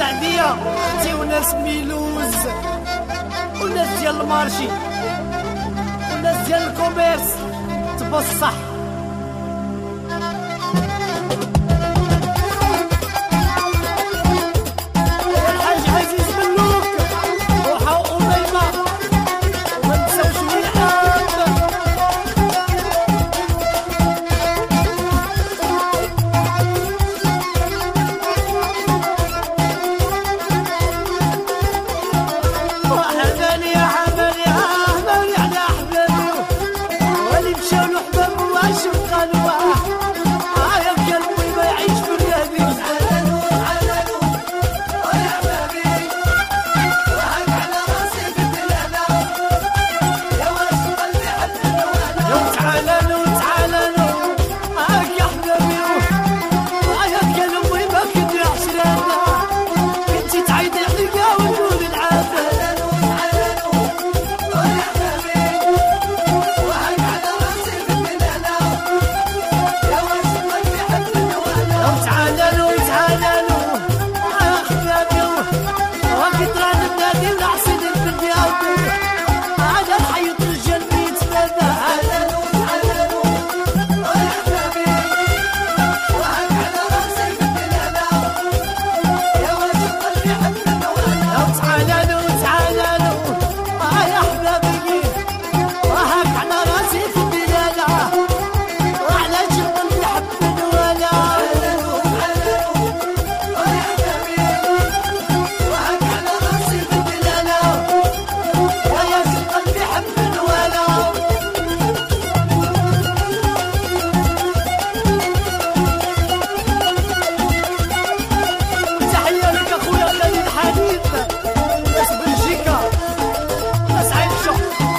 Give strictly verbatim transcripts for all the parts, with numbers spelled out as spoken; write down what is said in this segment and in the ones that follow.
السعدية تي وناس ميلوز وناس ديال المارشي وناس ديال الكوميرس تبصح. الحاج عزيز ملوك وحا أميمة وما نساوش ميعاد. وحداني يا حبالي أهبالي على أحبابي واللي مشاو له حبابه وعاشوا قالوا آه يا قلبي ما يعيش في غيابي. تعالوا تعالوا يا حبابي وهك على راسي بالدلالة يا واش قلبي حب النوالا. يو تعالوا تعالوا هاك يا حبابي آه يا قلبي ما كنت عشرانا كنتي تعيطي عليا ونقول العافية. تعالوا تعالوا يا حبابي وهاك تراني بلادي والعسل البلدياتي هذا الحيط الرجال بيتفادى. تعالوا تعالوا يا حبابي وهك على راسي بالدلالة يا واش قلبي حب النوالا. تعالوا تعالوا آه يا حبابي وهاك على راسي في الدلالة وعلاش قلبي حب النوالا. وهك على راسي بالدلالة يا يا قلبي حب النوالا. تحية لك اخويا خالد الحديث ناس بلجيكا ناس عايشة.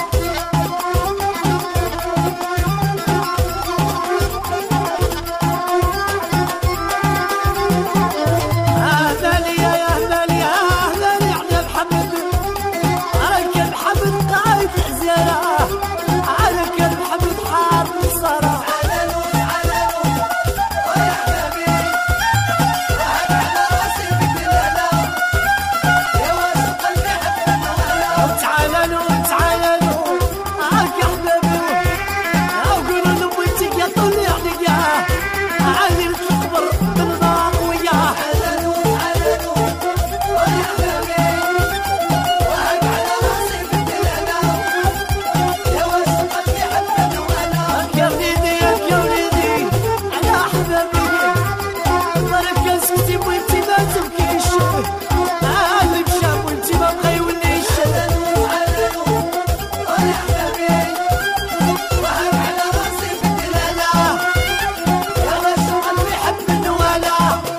أهلالي يا أهلالي يا أهلالي على محمد على كان محمد قايد الحزيرة على كان محمد حار الصرا. تعالوا تعالوا يا حبابي وهك على راسي بالدلالة يا واش قلبي حب النوالا. تعالوا تعالوا هاك يا حبابي قولوا له بنتي يا طلي عليك يا عالي الكبر بالنار وياه. تعالوا تعالوا يا حبابي وهك على راسي بالدلالة يا واش قلبي حب النوالا. يا وليدي يا وليدي على حبابي ضرب كاسوتي وانتي ما تبكيش اللي مشى وانتي ما بغا يوليش. تعالوا يا حبابي وهك على راسي بالدلالة يا واش قلبي حب النوالا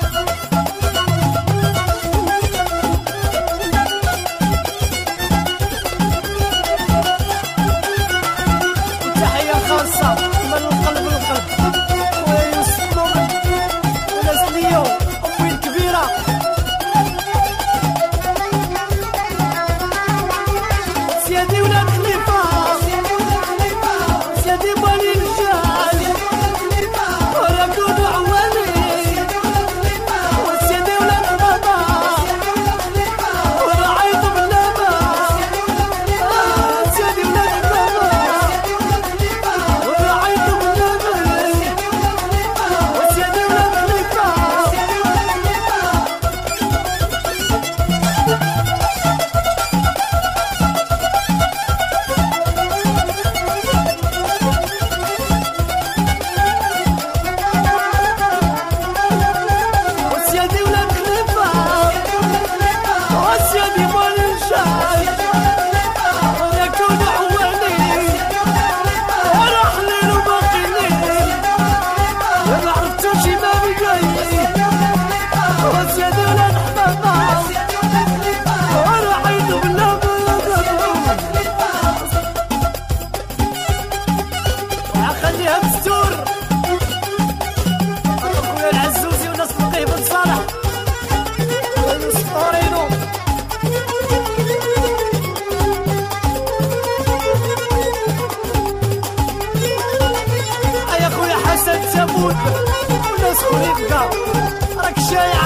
تحية خاصة من القلب للقلب خويا يوسف نور وناس ليو أمي الكبيرة. سيادي ولاد خليفة سيادي بالي رجال ولا كونوا عوالي وسيادي ولاد بابا ولا عيطوا باللابا. سيادي ولاد بابا ولا عيطوا باللابا وسيادي ولاد خليفة. وسيادي ولاد خليفة وسيادي مال الشاي ولا كونوا عوالي ولا حليل وباقي ليل ولا عرفتوش ما بقاي. وسيادي ولاد حبابة ولا عيدوا بالله خليها مستور. اخويا العزوزي وناس فقيه بن صالح ويوسف طورينو. يا اخويا حسن تموت وناس خليفكا راك شايع